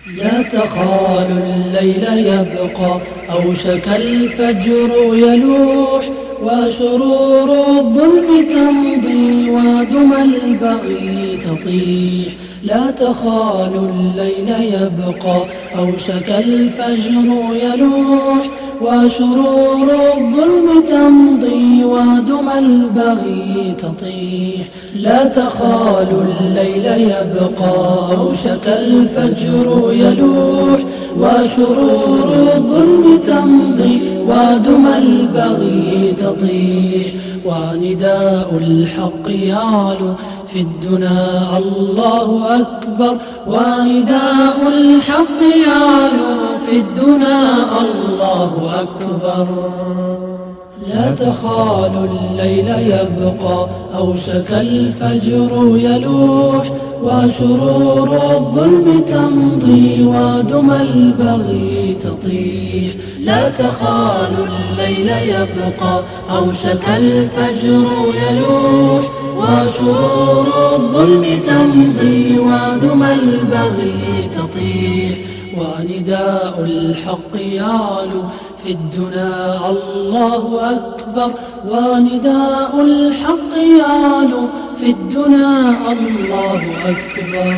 لا تخالوا الليل يبقى أوشك الفجر يلوح وشرور الظلم تمضي ودمى البغي تطيح. لا تخالوا الليل يبقى أوشك الفجر يلوح وشرور الظلم تمضي ودمى البغي تطيح. لا تخالوا الليل يبقى أوشك الفجر يلوح وشرور الظلم تمضي ودمى البغي تطيح. ونداء الحق يعلو في الدنا الله أكبر. ونداء الحق يعلو في الدنا الله أكبر. لا تخالوا الليل يبقى أوشك الفجر يلوح وشرور الظلم تمضي ودمى البغي تطيح. لا تخالوا الليل يبقى أوشك الفجر يلوح وشرور الظلم تمضي ودمى البغي تطيح. ونداء الحق يعلو في الدنا الله أكبر. ونداء الحق يعلو في الدنا الله أكبر.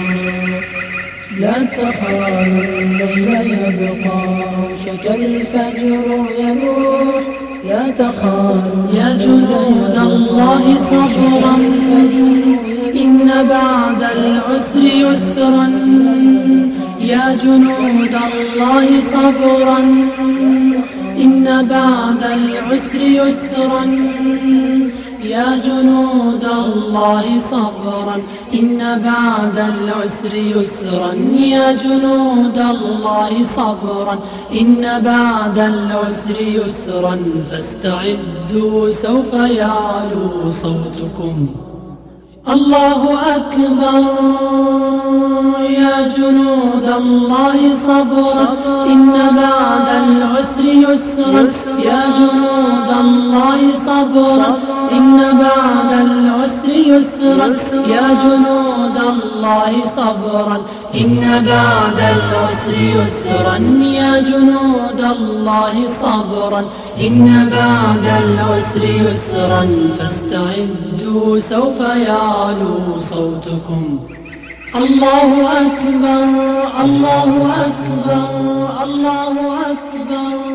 لا تخالوا الليل يبقى أوشك الفجر يلوح. لا تخالوا يا جنود الله صبرا إن بعد العسر يسرا. يا جنود الله صبرا إن بعد العسر يسرا. يا جنود الله صبرا إن بعد العسر يسرا. يا جنود الله صبرا إن بعد العسر يسرا. فاستعدوا سوف يعلو صوتكم الله أكبر. يا جنود الله صبرا إن بعد العسر يسرا. يا جنود الله صبرا إن بعد العسر يسرا. يا جنود الله صبرا إن بعد العسر يسرا. يا جنود الله صبرا إن بعد العسر يسرا. فاستعدوا سوف يعلو صوتكم الله أكبر الله أكبر الله أكبر.